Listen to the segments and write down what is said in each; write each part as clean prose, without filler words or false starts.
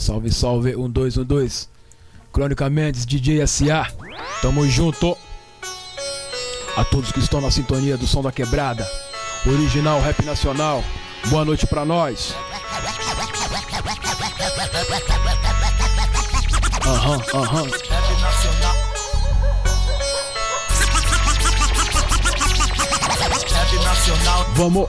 Salve, salve, 1212. Crônica Mendes, DJ SA. Tamo junto. A todos que estão na sintonia do som da quebrada, original rap nacional, boa noite pra nós. Aham. Vamos.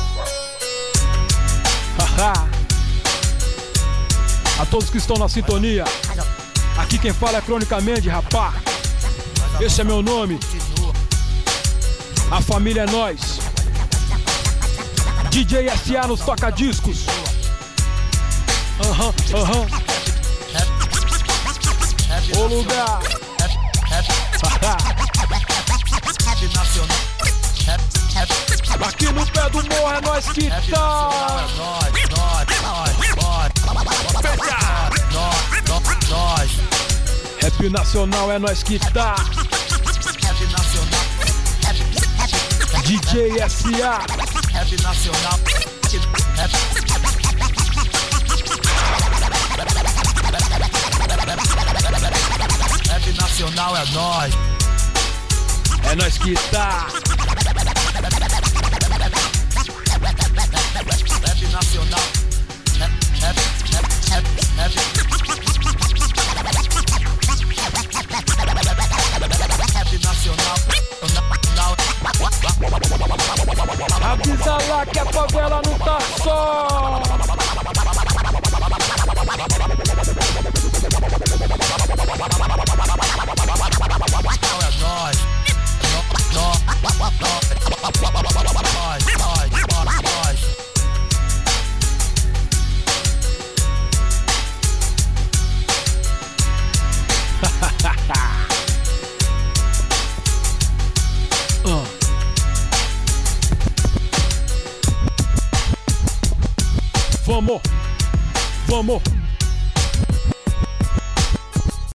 A todos que estão na sintonia, aqui quem fala é Crônica Mendes, rapá. Esse é meu nome. A família é nós. DJ SA nos toca-discos. O lugar. Aqui no pé do morro é nós que tá. Rap nacional é nós que tá. DJ SA. Rap nacional. Rap nacional é nós. É nós que tá. Rap nacional. Rap nacional. Avisa lá que a favela não tá só. É nós. Vamos.